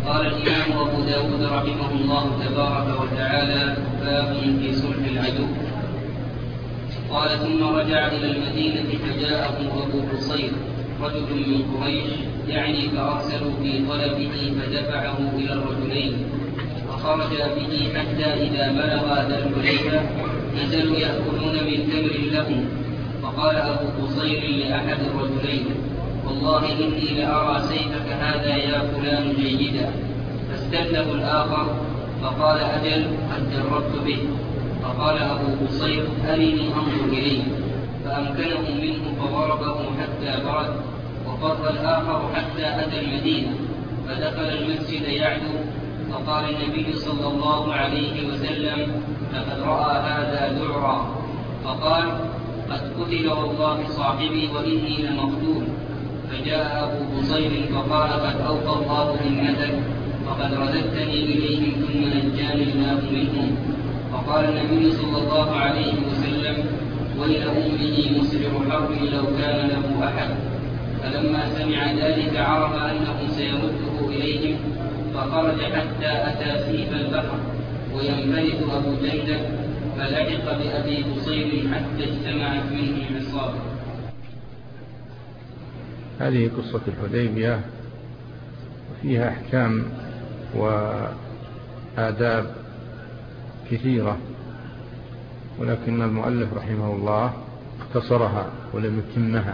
قال الإمام أبو داود رحمه الله تبارك وتعالى: باب في صلح العدو. قال: ثم رجع إلى المدينة فجاءه أبو بصير رجل من قريش، يعني فأرسلوا في طلبه فدفعه إلى الرجلين، فخرج به حتى إذا بلغ ذا الحليفة نزلوا يأكلون من تمر لهم. فقال أبو بصير لأحد الرجلين: والله إني لأرى سيفك هذا يا فلان جيدا. فاستله الآخر فقال: أجل، قد جربت به. فقال أبو بصير: أرني أنظر إليه. فأمكنه منه فضربه حتى برد. وفر الآخر حتى أتى المدينة فدخل المسجد يعدو، فقال النبي صلى الله عليه وسلم: لقد رأى هذا ذعرا. فقال: قد قتل والله صاحبي وإني لمقتول. فجاء أبو بصير فقال: قد أوفى الله همتك، فقد رددتني إليهم ثم نجاني الله منهم. فقال النبي صلى الله عليه وسلم: ويل أمه مسرع حرب لو كان له أحد. فلما سمع ذلك عرف أنه سيرده إليهم، فخرج حتى أتى سيف البحر وينفرد أبو جندل، فلحق بأبي بصير حتى اجتمعت منه العصابة. هذه قصة الحديبية، وفيها أحكام وآداب كثيرة، ولكن المؤلف رحمه الله اختصرها ولم يتمها.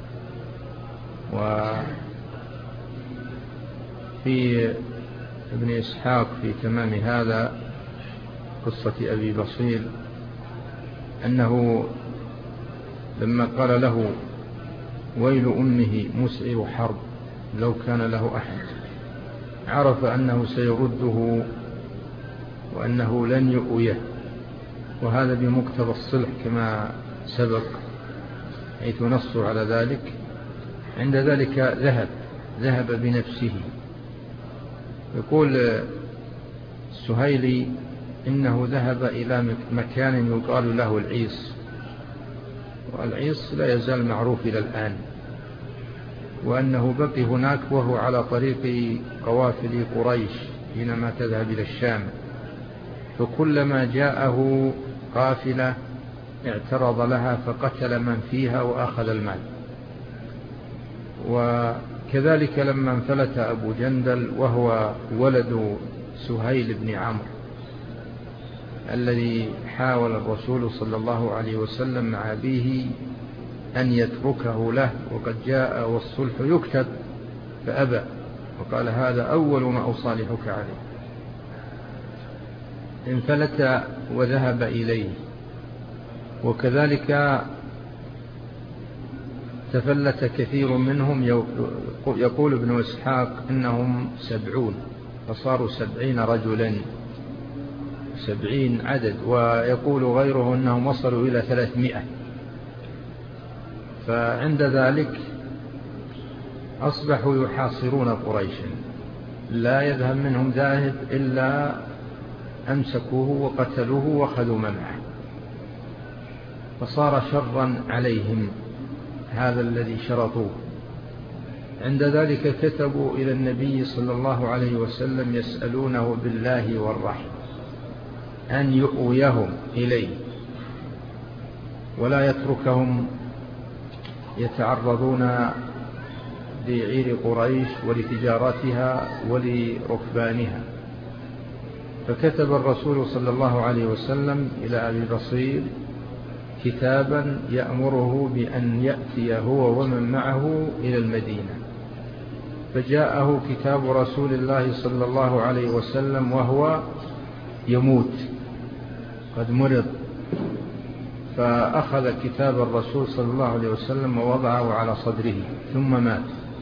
وفي ابن إسحاق في تمام هذا قصة أبي بصير أنه لما قال له: ويل أمه مسعر حرب لو كان له أحد، عرف أنه سيرده وأنه لن يؤويه، وهذا بمقتضى الصلح كما سبق حيث نصوا على ذلك. عند ذلك ذهب بنفسه. يقول السهيلي: إنه ذهب إلى مكان يقال له العيص، والعيص لا يزال معروف إلى الآن، وأنه بقي هناك وهو على طريق قوافل قريش حينما تذهب إلى الشام، فكلما جاءه قافلة اعترض لها فقتل من فيها وأخذ المال. وكذلك لما انفلت أبو جندل وهو ولد سهيل بن عمرو الذي حاول الرسول صلى الله عليه وسلم مع أبيه أن يتركه له وقد جاء والصلح يكتب، فأبى وقال: هذا أول ما أصالحك عليه. انفلت وذهب إليه. وكذلك تفلت كثير منهم، يقول ابن إسحاق إنهم 70، فصاروا 70 رجلا، 70 عدد، ويقول غيره أنهم وصلوا إلى 300. فعند ذلك أصبحوا يحاصرون قريشا، لا يذهب منهم ذاهب إلا أمسكوه وقتلوه وأخذوا منعه، فصار شرا عليهم هذا الذي شرطوه. عند ذلك كتبوا إلى النبي صلى الله عليه وسلم يسألونه بالله والرحم أن يؤويهم إليه ولا يتركهم يتعرضون لعير قريش ولتجارتها ولركبانها. فكتب الرسول صلى الله عليه وسلم إلى أبي بصير كتابا يأمره بأن يأتي هو ومن معه إلى المدينة. فجاءه كتاب رسول الله صلى الله عليه وسلم وهو يموت، قد مرض، فأخذ كتاب الرسول صلى الله عليه وسلم ووضعه على صدره ثم مات،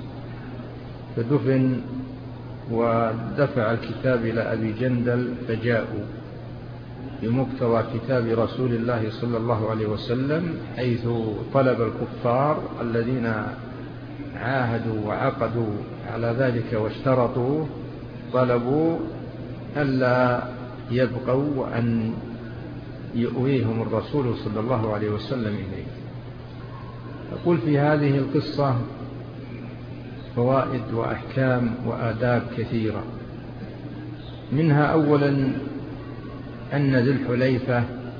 فدفن ودفع الكتاب إلى أبي جندل، فجاءوا بمقتضى كتاب رسول الله صلى الله عليه وسلم، حيث طلب الكفار الذين عاهدوا وعقدوا على ذلك واشترطوا، طلبوا ألا يبقوا وأن يؤويهم الرسول صلى الله عليه وسلم إليه. أقول في هذه القصة فوائد وأحكام وآداب كثيرة، منها أولا أن ذي الحليفة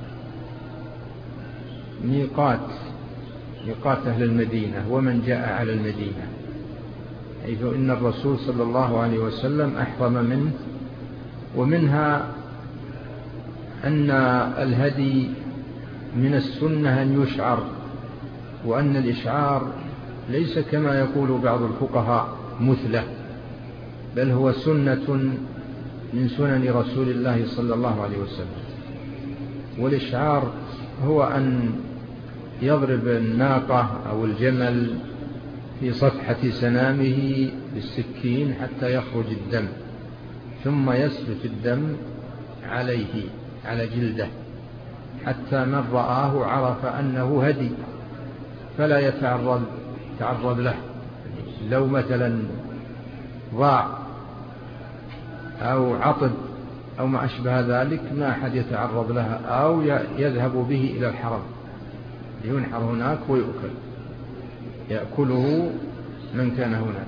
ميقات أهل المدينة ومن جاء على المدينة، حيث إن الرسول صلى الله عليه وسلم أحرم منه. ومنها أن الهدي من السنة أن يشعر، وأن الإشعار ليس كما يقول بعض الفقهاء مثلة، بل هو سنة من سنن رسول الله صلى الله عليه وسلم. والإشعار هو أن يضرب الناقة أو الجمل في صفحة سنامه بالسكين حتى يخرج الدم، ثم يسفك الدم عليه على جلده، حتى من رآه عرف أنه هدي فلا يتعرض له. لو مثلا ضاع أو عطب أو ما أشبه ذلك ما أحد يتعرض لها، أو يذهب به إلى الحرم لينحر هناك ويؤكل، يأكله من كان هناك.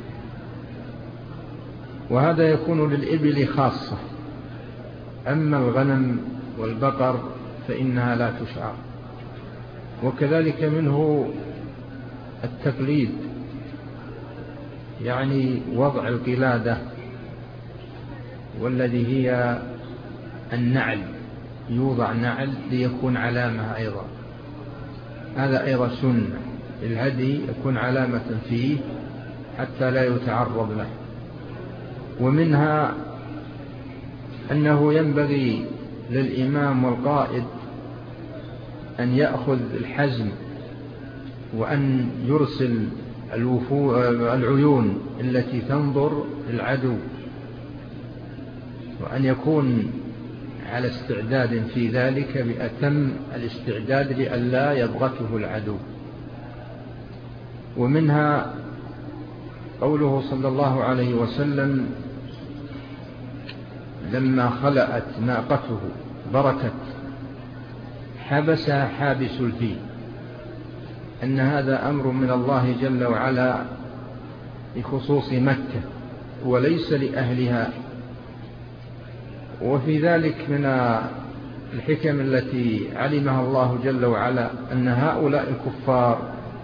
وهذا يكون للإبل خاصة، أما الغنم والبقر فإنها لا تشعر. وكذلك منه التقليد، يعني وضع القلادة والذي هي النعل، يوضع نعل ليكون علامة أيضا، هذا أيضا سنة. الهدي يكون علامة فيه حتى لا يتعرض له. ومنها أنه ينبغي للإمام والقائد أن يأخذ الحزم، وأن يرسل العيون التي تنظر للعدو، وأن يكون على استعداد في ذلك بأتم الاستعداد لئلا يضغطه العدو. ومنها قوله صلى الله عليه وسلم لما خلأت ناقته بركت حبسها حابس الفيل، أن هذا أمر من الله جل وعلا بخصوص مكة وليس لأهلها. وفي ذلك من الحكم التي علمها الله جل وعلا أن هؤلاء الكفار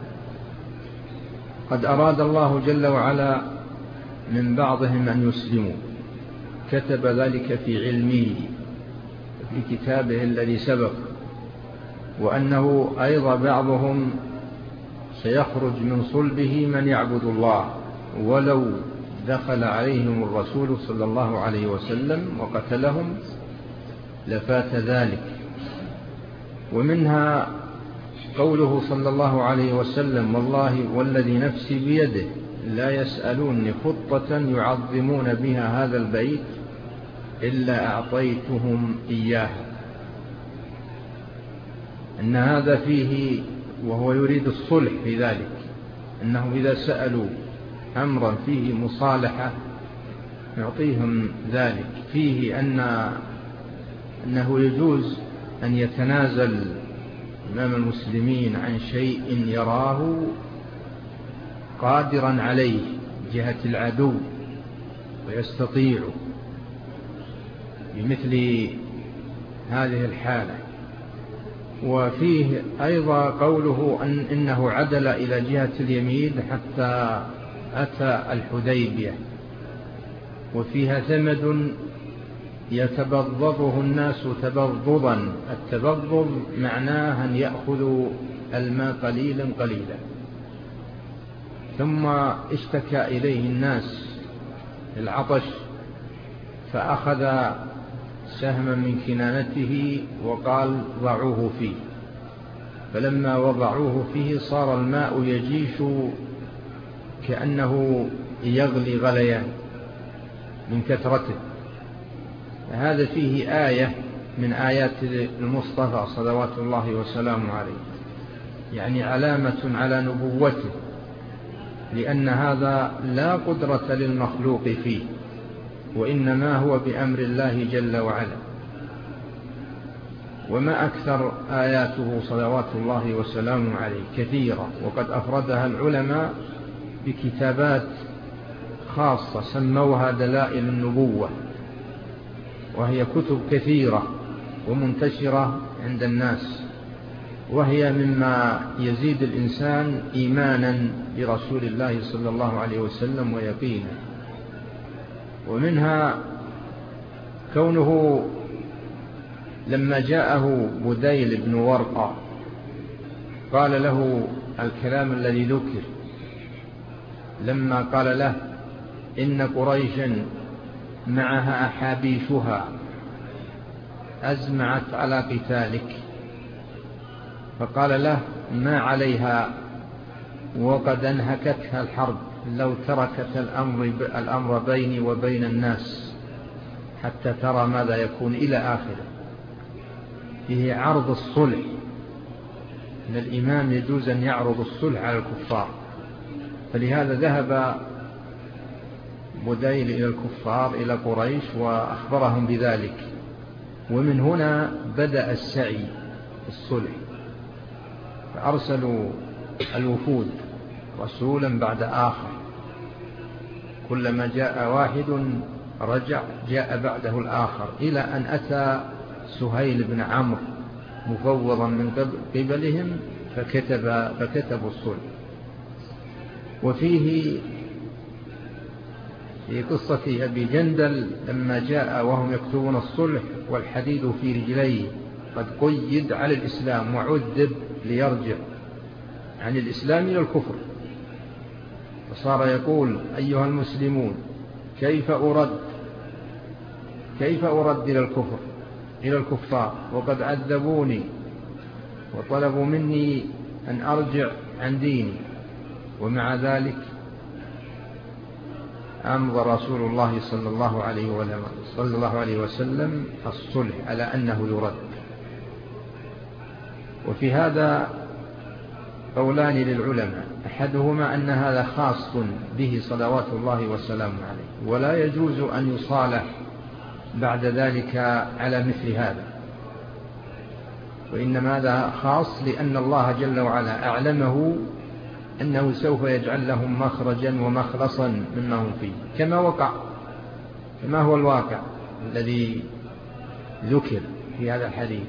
قد أراد الله جل وعلا من بعضهم أن يسلموا، كتب ذلك في علمه في كتابه الذي سبق، وأنه أيضا بعضهم سيخرج من صلبه من يعبد الله ولو دخل عليهم الرسول صلى الله عليه وسلم وقتلهم لفات ذلك. ومنها قوله صلى الله عليه وسلم والله والذي نفسي بيده لا يسألوني خطة يعظمون بها هذا البيت إلا أعطيتهم إياها، أن هذا فيه، وهو يريد الصلح في ذلك، أنه إذا سألوا أمرا فيه مصالحة يعطيهم ذلك. فيه أنه يجوز أن يتنازل أمام المسلمين عن شيء يراه قادرا عليه جهة العدو ويستطيع بمثل هذه الحالة. وفيه أيضا قوله إنه عدل إلى جهة اليمين حتى أتى الحديبية، وفيها ثمد يتبضضه الناس تبضضا. التبضض معناه أن يأخذوا الماء قليلا قليلا. ثم اشتكى إليه الناس العطش فأخذ سهما من كنانته وقال ضعوه فيه، فلما وضعوه فيه صار الماء يجيش كأنه يغلي غليان من كثرته. هذا فيه آية من آيات المصطفى صلوات الله وسلامه عليه، يعني علامة على نبوته، لأن هذا لا قدرة للمخلوق فيه، وإنما هو بأمر الله جل وعلا. وما أكثر آياته صلوات الله وسلامه عليه كثيرة، وقد أفردها العلماء بكتابات خاصة سموها دلائل النبوة، وهي كتب كثيرة ومنتشرة عند الناس، وهي مما يزيد الإنسان إيمانا برسول الله صلى الله عليه وسلم ويقينا. ومنها كونه لما جاءه بديل بن ورقة قال له الكلام الذي ذكر، لما قال له إن قريشا معها أحابيشها أزمعت على قتالك، فقال له ما عليها وقد انهكتها الحرب لو تركت الأمر بيني وبين الناس حتى ترى ماذا يكون إلى آخره. فيه عرض الصلح، إن الإمام يجوز أن يعرض الصلح على الكفار، فلهذا ذهب بديل إلى الكفار إلى قريش وأخبرهم بذلك، ومن هنا بدأ السعي في الصلح، فأرسلوا الوفود رسولا بعد آخر، كلما جاء واحد رجع جاء بعده الآخر، إلى أن أتى سهيل بن عمرو مفوضا من قبلهم فكتبوا الصلح. وفيه في قصة أبي جندل لما جاء وهم يكتبون الصلح والحديد في رجليه قد قيد على الإسلام وعذب ليرجع عن الإسلام إلى الكفر، فصار يقول أيها المسلمون كيف أرد إلى الكفر إلى الكفار وقد عذبوني وطلبوا مني أن أرجع عن ديني، ومع ذلك أمضى رسول الله صلى الله عليه وسلم الصلح على أنه يرد. وفي هذا قولان للعلماء، أحدهما أن هذا خاص به صلوات الله وسلامه عليه، ولا يجوز أن يصالح بعد ذلك على مثل هذا، وإنما هذا خاص لأن الله جل وعلا أعلمه أنه سوف يجعل لهم مخرجا ومخلصا مما هم فيه، كما هو الواقع الذي ذكر في هذا الحديث.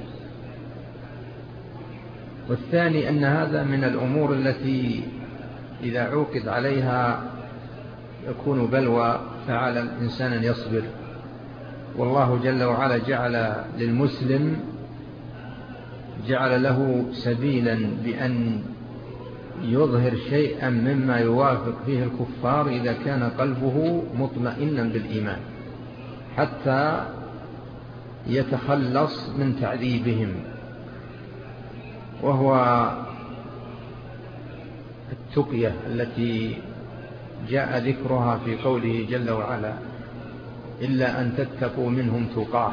والثاني أن هذا من الأمور التي إذا عوقد عليها يكون بلوى، فعلى الإنسان أن يصبر، والله جل وعلا جعل له سبيلا بأن يظهر شيئا مما يوافق فيه الكفار إذا كان قلبه مطمئنا بالإيمان، حتى يتخلص من تعذيبهم، وهو التقية التي جاء ذكرها في قوله جل وعلا إلا أن تتقوا منهم تقاه.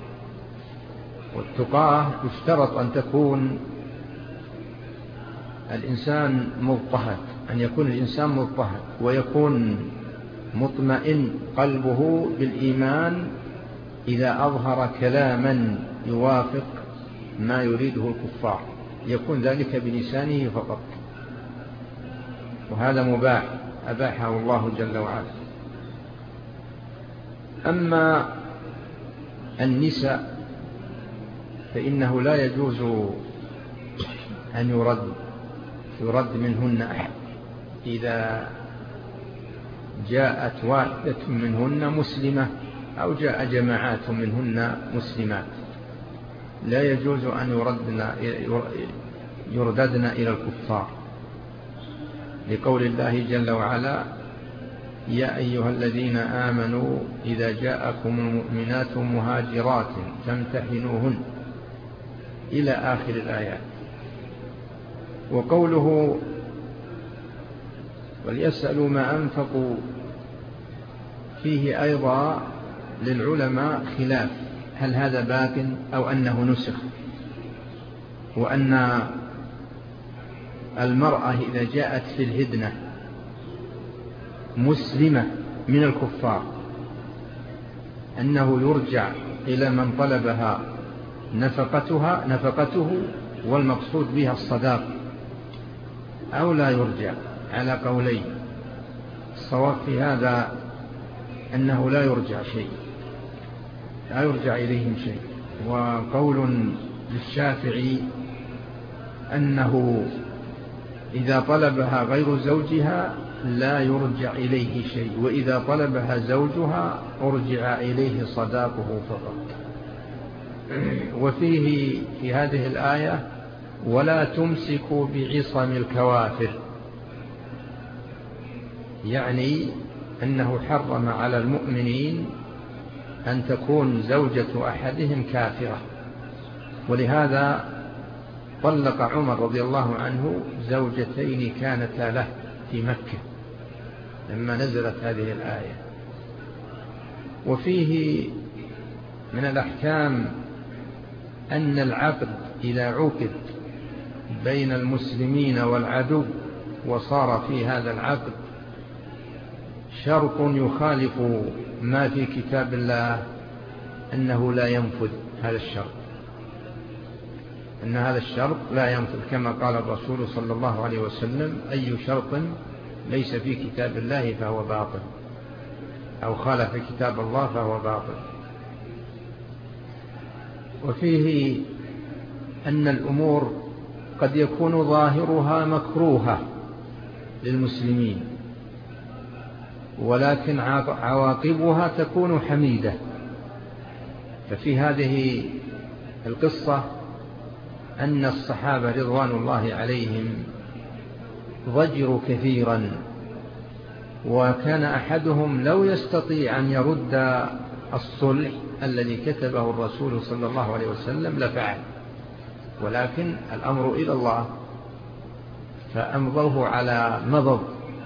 والتقاه يشترط أن تكون الإنسان مضطهد، أن يكون الإنسان مضطهد ويكون مطمئن قلبه بالإيمان إذا أظهر كلاما يوافق ما يريده الكفار، يكون ذلك بلسانه فقط، وهذا مباح أباحه الله جل وعلا. أما النساء فإنه لا يجوز أن يرد منهن أحد إذا جاءت واحدة منهن مسلمة أو جاء جماعات منهن مسلمات، لا يجوز أن يرددن إلى الكفار، لقول الله جل وعلا يا أيها الذين آمنوا إذا جاءكم المؤمنات مهاجرات فامتحنوهن إلى آخر الآيات. وقوله وليسألوا ما أنفقوا فيه أيضا للعلماء خلاف، هل هذا باق أو أنه نسخ، وأن المرأة إذا جاءت في الهدنة مسلمة من الكفار أنه يرجع إلى من طلبها نفقته والمقصود بها الصداق، أو لا يرجع، على قولين. الصواب في هذا أنه لا يرجع شيء، لا يرجع إليهم شيء. وقول للشافعي أنه إذا طلبها غير زوجها لا يرجع إليه شيء، وإذا طلبها زوجها أرجع إليه صداقه فقط. وفيه في هذه الآية ولا تمسكوا بعصم الكوافر، يعني أنه حرم على المؤمنين أن تكون زوجة أحدهم كافرة. ولهذا طلق عمر رضي الله عنه زوجتين كانتا له في مكة لما نزلت هذه الآية. وفيه من الأحكام أن العقد إذا عقد بين المسلمين والعدو وصار في هذا العقد شرط يخالف ما في كتاب الله أنه لا ينفذ هذا الشرط، أن هذا الشرط لا ينفذ، كما قال الرسول صلى الله عليه وسلم: أي شرط ليس في كتاب الله فهو باطل، أو خالف كتاب الله فهو باطل. وفيه أن الأمور قد يكون ظاهرها مكروهة للمسلمين، ولكن عواقبها تكون حميدة. ففي هذه القصة أن الصحابة رضوان الله عليهم ضجروا كثيرا، وكان أحدهم لو يستطيع أن يرد الصلح الذي كتبه الرسول صلى الله عليه وسلم لفعل، ولكن الأمر إلى الله، فأمضوه على مضض،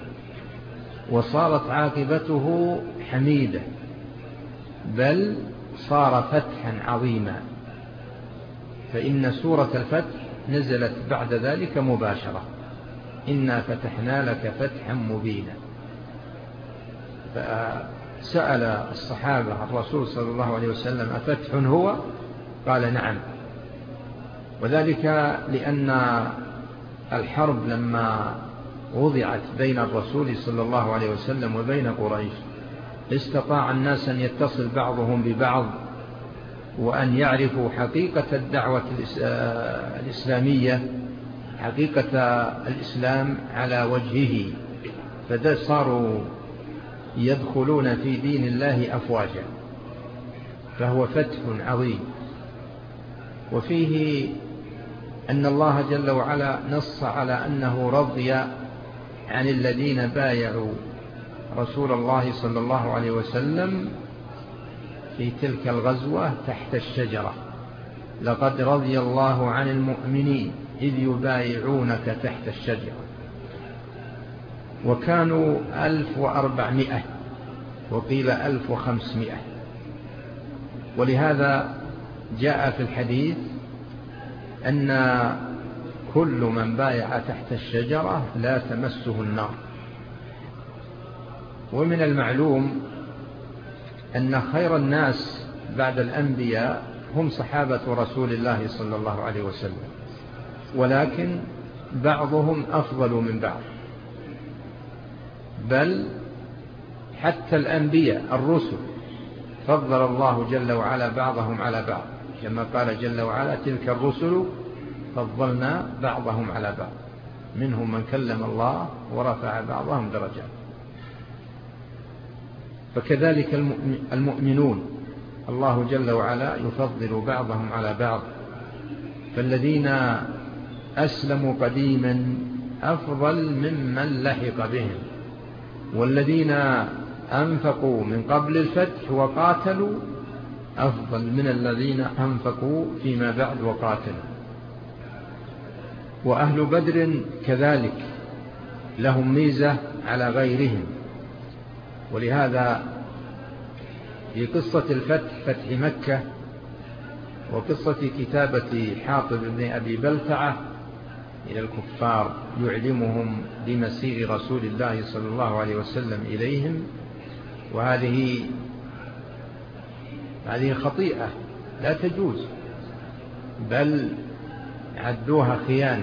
وصارت عاقبته حميدة، بل صار فتحا عظيما. فإن سورة الفتح نزلت بعد ذلك مباشرة: إنا فتحنا لك فتحا مبينا. فسأل الصحابة الرسول صلى الله عليه وسلم: أفتح هو؟ قال: نعم. وذلك لأن الحرب لما وضعت بين الرسول صلى الله عليه وسلم وبين قريش استطاع الناس أن يتصل بعضهم ببعض، وأن يعرفوا حقيقة الدعوة الإسلامية، حقيقة الإسلام على وجهه، فصاروا يدخلون في دين الله أفواجا، فهو فتح عظيم. وفيه أن الله جل وعلا نص على أنه رضي عن الذين بايعوا رسول الله صلى الله عليه وسلم في تلك الغزوة تحت الشجرة: لقد رضي الله عن المؤمنين إذ يبايعونك تحت الشجرة. وكانوا 1400 وقيل 1500. ولهذا جاء في الحديث أن كل من بايع تحت الشجرة لا تمسه النار. ومن المعلوم أن خير الناس بعد الأنبياء هم صحابة رسول الله صلى الله عليه وسلم، ولكن بعضهم أفضل من بعض، بل حتى الأنبياء الرسل فضل الله جل وعلا بعضهم على بعض، كما قال جل وعلا: تلك الرسل فضلنا بعضهم على بعض، منهم من كلم الله ورفع بعضهم درجات. فكذلك المؤمنون الله جل وعلا يفضل بعضهم على بعض، فالذين أسلموا قديما أفضل ممن لحق بهم، والذين أنفقوا من قبل الفتح وقاتلوا أفضل من الذين أنفقوا فيما بعد وقاتلوا. وأهل بدر كذلك لهم ميزة على غيرهم. ولهذا في قصة الفتح، فتح مكة، وقصة كتابة حاطب بن أبي بلتعة إلى الكفار يعلمهم بمسير رسول الله صلى الله عليه وسلم إليهم، وهذه خطيئة لا تجوز، بل عدوها خيانة.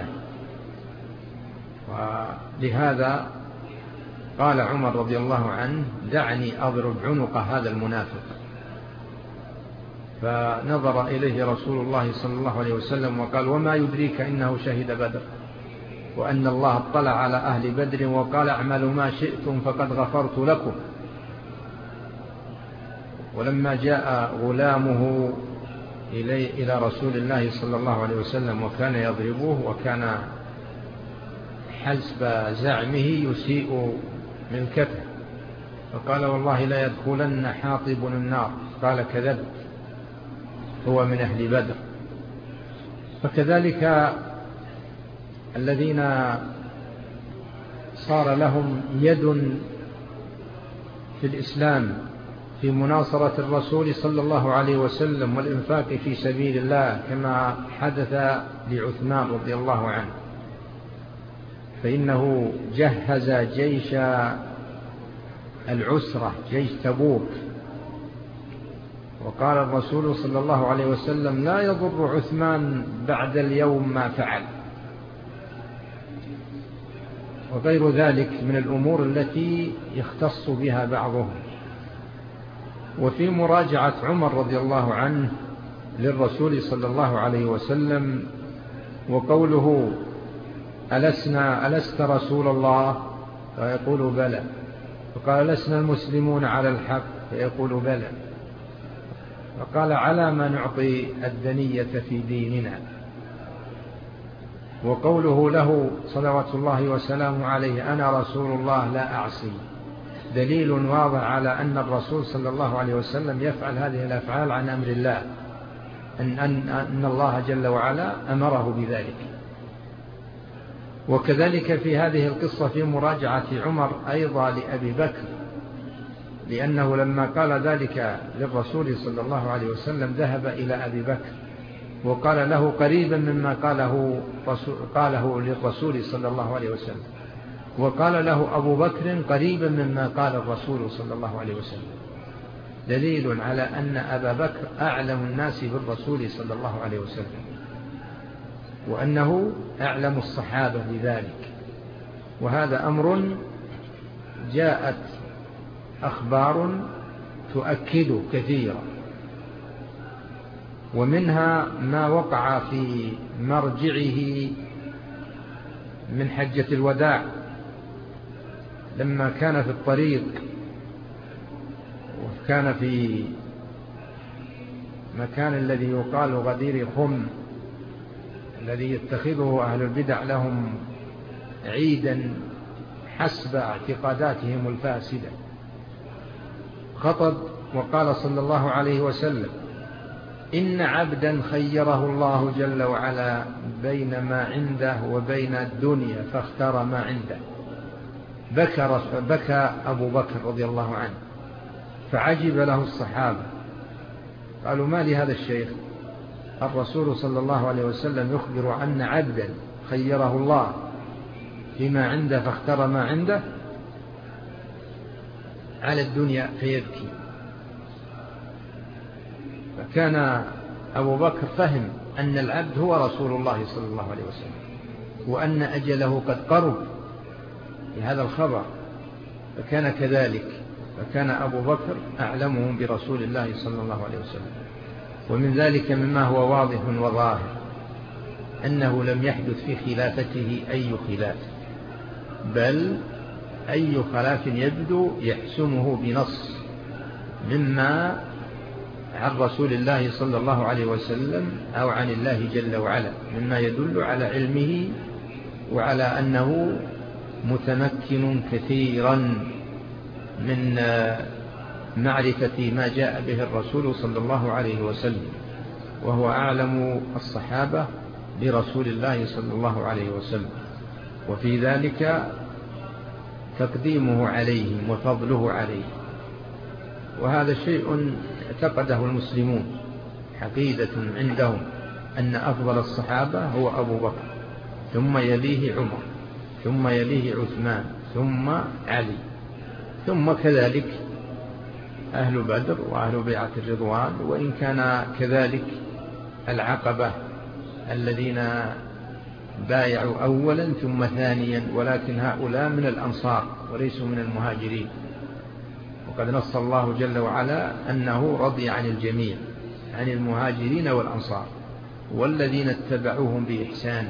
ولهذا قال عمر رضي الله عنه: دعني أضرب عنق هذا المنافق. فنظر إليه رسول الله صلى الله عليه وسلم وقال: وما يدريك إنه شهد بدر وأن الله اطلع على أهل بدر وقال: اعملوا ما شئتم فقد غفرت لكم. ولما جاء غلامه إلى رسول الله صلى الله عليه وسلم وكان يضربه وكان حسب زعمه يسيء ملكته، فقال: والله لا يدخلن حاطب النار. قال: كذبت، هو من أهل بدر. فكذلك الذين صار لهم يد في الإسلام في مناصرة الرسول صلى الله عليه وسلم والإنفاق في سبيل الله، كما حدث لعثمان رضي الله عنه، فإنه جهز جيش العسرة، جيش تبوك، وقال الرسول صلى الله عليه وسلم: لا يضر عثمان بعد اليوم ما فعل، وغير ذلك من الأمور التي يختص بها بعضهم. وفي مراجعة عمر رضي الله عنه للرسول صلى الله عليه وسلم وقوله: ألست رسول الله؟ فيقول: بلى. فقال: لسنا المسلمون على الحق؟ فيقول: بلى. فقال: على ما نعطي الدنية في ديننا. وقوله له صلوات الله وسلامه عليه: أنا رسول الله لا أعصي، دليل واضح على أن الرسول صلى الله عليه وسلم يفعل هذه الأفعال عن أمر الله، أن الله جل وعلا أمره بذلك. وكذلك في هذه القصة في مراجعة عمر أيضا لأبي بكر، لأنه لما قال ذلك للرسول صلى الله عليه وسلم ذهب إلى أبي بكر وقال له قريبا مما قاله للرسول صلى الله عليه وسلم، وقال له أبو بكر قريبا مما قال الرسول صلى الله عليه وسلم، دليل على أن أبا بكر أعلم الناس بالرسول صلى الله عليه وسلم، وأنه أعلم الصحابة بذلك. وهذا أمر جاءت أخبار تؤكد كثيرا، ومنها ما وقع في مرجعه من حجة الوداع لما كان في الطريق وكان في مكان الذي يقال غدير خم، الذي يتخذه أهل البدع لهم عيدا حسب اعتقاداتهم الفاسدة. خطب وقال صلى الله عليه وسلم: إن عبدا خيره الله جل وعلا بين ما عنده وبين الدنيا فاختار ما عنده. بكى أبو بكر رضي الله عنه، فعجب له الصحابة، قالوا: ما لهذا الشيخ؟ الرسول صلى الله عليه وسلم يخبر أن عبدا خيره الله فيما عنده فاختار ما عنده على الدنيا فيبكي. فكان أبو بكر فهم أن العبد هو رسول الله صلى الله عليه وسلم، وأن أجله قد قرب بهذا الخبر، فكان كذلك، فكان أبو بكر أعلمهم برسول الله صلى الله عليه وسلم. ومن ذلك مما هو واضح وظاهر أنه لم يحدث في خلافته أي خلاف، بل أي خلاف يبدو يحسمه بنص مما عن رسول الله صلى الله عليه وسلم أو عن الله جل وعلا، مما يدل على علمه وعلى أنه متمكن كثيرا من معرفة ما جاء به الرسول صلى الله عليه وسلم، وهو أعلم الصحابة برسول الله صلى الله عليه وسلم، وفي ذلك تقديمه عليهم وفضله عليه. وهذا شيء اعتقده المسلمون، عقيدة عندهم أن أفضل الصحابة هو أبو بكر، ثم يليه عمر، ثم يليه عثمان، ثم علي، ثم كذلك أهل بدر وأهل بيعة الرضوان، وإن كان كذلك العقبة الذين بايعوا أولا ثم ثانيا، ولكن هؤلاء من الأنصار وليسوا من المهاجرين، وقد نص الله جل وعلا أنه رضي عن الجميع، عن المهاجرين والأنصار والذين اتبعوهم بإحسان.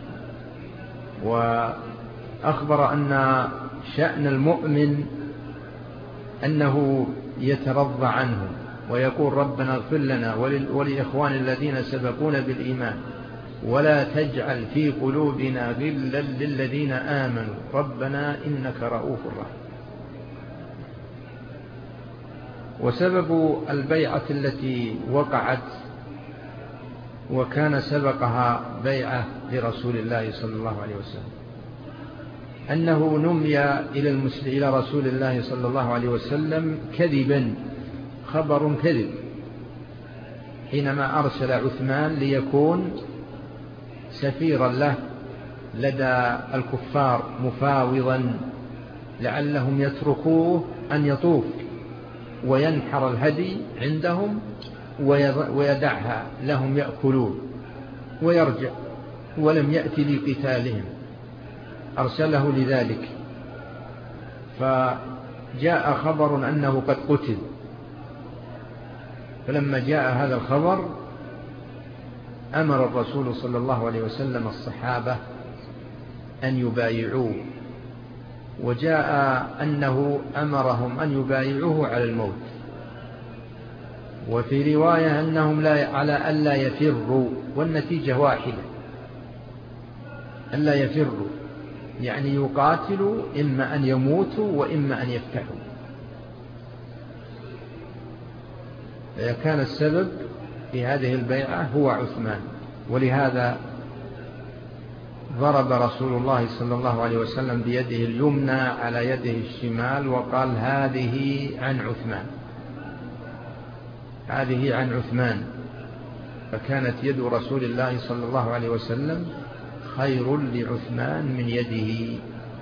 وأخبر أن شأن المؤمن أنه يترضى عنه ويقول ربنا اغفر لنا ولإخوان الذين سبقونا بالإيمان ولا تجعل في قلوبنا غلا للذين آمنوا ربنا إنك رؤوف رحيم. وسبب البيعة التي وقعت وكان سبقها بيعة لرسول الله صلى الله عليه وسلم أنه نمي إلى رسول الله صلى الله عليه وسلم كذبا، خبر كذب، حينما أرسل عثمان ليكون سفيرا له لدى الكفار مفاوضا لعلهم يتركوه أن يطوف وينحر الهدي عندهم ويدعها لهم يأكلون ويرجع، ولم يأتي لقتالهم، أرسله لذلك. فجاء خبر أنه قد قتل، فلما جاء هذا الخبر أمر الرسول صلى الله عليه وسلم الصحابة أن يبايعوه، وجاء أنه أمرهم أن يبايعوه على الموت، وفي رواية أنهم على ألا يفروا، والنتيجة واحدة، ألا يفروا يعني يقاتلوا، إما أن يموتوا وإما أن يفتحوا. كان السبب في هذه البيعة هو عثمان، ولهذا ضرب رسول الله صلى الله عليه وسلم بيده اليمنى على يده الشمال وقال هذه عن عثمان، هذه عن عثمان. فكانت يد رسول الله صلى الله عليه وسلم خير لعثمان من يده.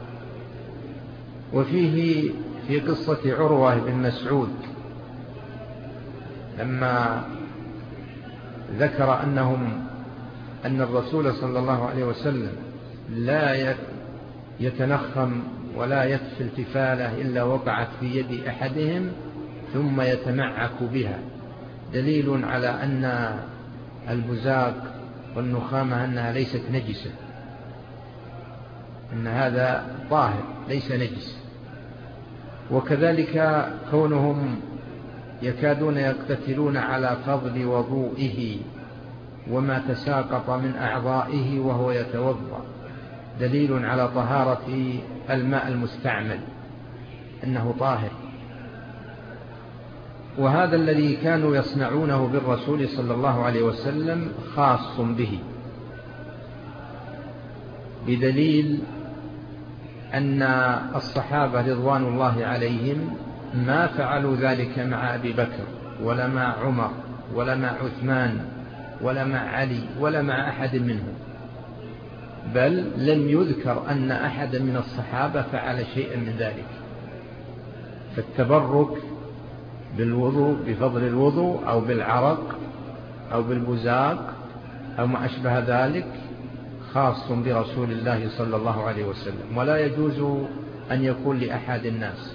وفيه في قصة عروة بن مسعود لما ذكر أن الرسول صلى الله عليه وسلم لا يتنخم ولا يتفل تفالة إلا وقعت في يد أحدهم ثم يتمعك بها، دليل على أن البزاق والنخامة أنها ليست نجسة، أن هذا طاهر ليس نجس. وكذلك كونهم يكادون يقتتلون على فضل وضوئه وما تساقط من أعضائه وهو يتوضأ، دليل على طهارة الماء المستعمل أنه طاهر. وهذا الذي كانوا يصنعونه بالرسول صلى الله عليه وسلم خاص به، بدليل أن الصحابة رضوان الله عليهم ما فعلوا ذلك مع أبي بكر ولا مع عمر ولا مع عثمان ولا مع علي ولا مع أحد منهم، بل لم يذكر أن أحد من الصحابة فعل شيئا من ذلك. فالتبرك بالوضوء بفضل الوضوء أو بالعرق أو بالبزاق أو ما أشبه ذلك خاص برسول الله صلى الله عليه وسلم، ولا يجوز أن يكون لأحد الناس.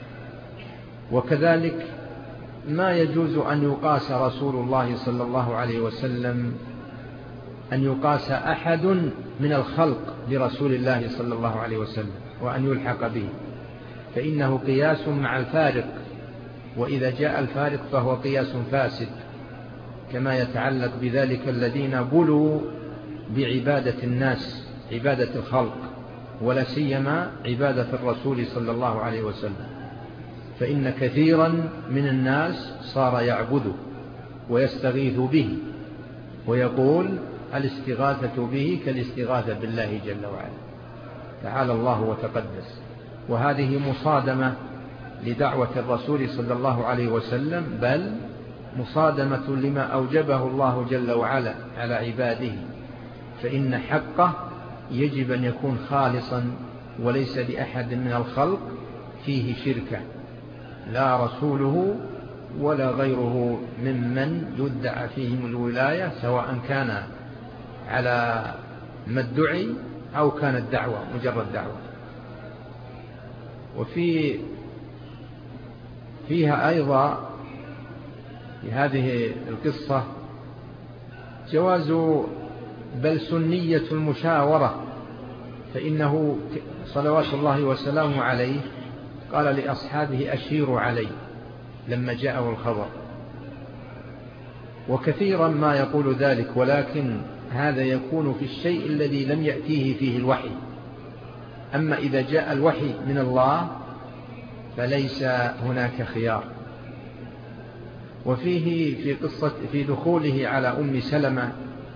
وكذلك ما يجوز أن يقاس رسول الله صلى الله عليه وسلم، أن يقاس أحد من الخلق برسول الله صلى الله عليه وسلم وأن يلحق به، فإنه قياس مع الفارق، وإذا جاء الفارق فهو قياس فاسد، كما يتعلق بذلك الذين بلوا بعبادة الناس، عبادة الخلق، ولا سيما عبادة الرسول صلى الله عليه وسلم. فإن كثيرا من الناس صار يعبده ويستغيث به، ويقول الاستغاثة به كالاستغاثة بالله جل وعلا، تعالى الله وتقدس. وهذه مصادمة لدعوة الرسول صلى الله عليه وسلم، بل مصادمة لما أوجبه الله جل وعلا على عباده، فإن حقه يجب أن يكون خالصا وليس لأحد من الخلق فيه شركة، لا رسوله ولا غيره ممن يدعى فيهم الولاية، سواء كان على ما ادعي أو كانت دعوة مجرد دعوة. وفيها أيضا في هذه القصة جواز بل سنية المشاورة، فإنه صلوات الله وسلامه عليه قال لأصحابه أشيروا علي لما جاءه الخبر، وكثيرا ما يقول ذلك، ولكن هذا يكون في الشيء الذي لم يأتيه فيه الوحي. أما إذا جاء الوحي من الله فليس هناك خيار. وفيه في دخوله على أم سلمة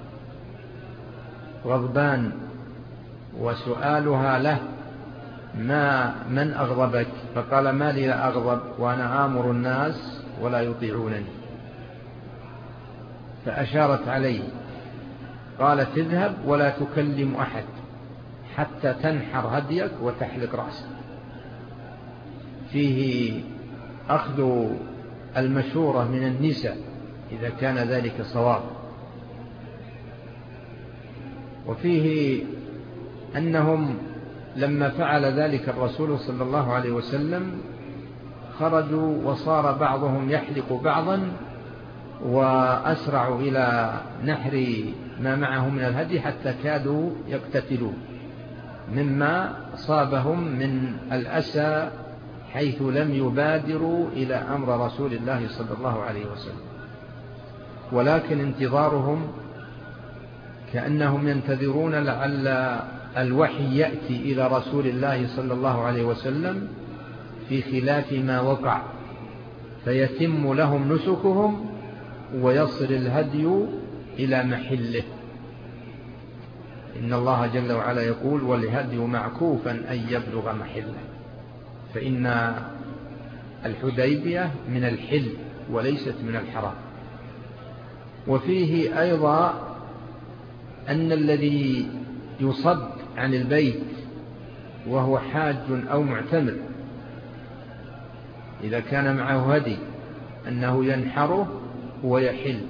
غضبان وسؤالها له من أغضبك؟ فقال ما لي لا أغضب وأنا آمر الناس ولا يطيعونني، فأشارت عليه قالت اذهب ولا تكلم أحد حتى تنحر هديك وتحلق رأسك. فيه أخذ المشورة من النساء إذا كان ذلك صواب. وفيه أنهم لما فعل ذلك الرسول صلى الله عليه وسلم خرجوا وصار بعضهم يحلق بعضا وأسرعوا إلى نحر ما معه من الهدي حتى كادوا يقتتلون مما أصابهم من الأسى، حيث لم يبادروا إلى أمر رسول الله صلى الله عليه وسلم، ولكن انتظارهم كأنهم ينتظرون لعل الوحي يأتي إلى رسول الله صلى الله عليه وسلم في خلاف ما وقع، فيتم لهم نسكهم ويصل الهدي إلى محله. إن الله جل وعلا يقول والهدي معكوفا أن يبلغ محله، فإن الحديبية من الحل وليست من الحرام. وفيه أيضا أن الذي يصد عن البيت وهو حاج أو معتمر إذا كان معه هدي أنه ينحره ويحل،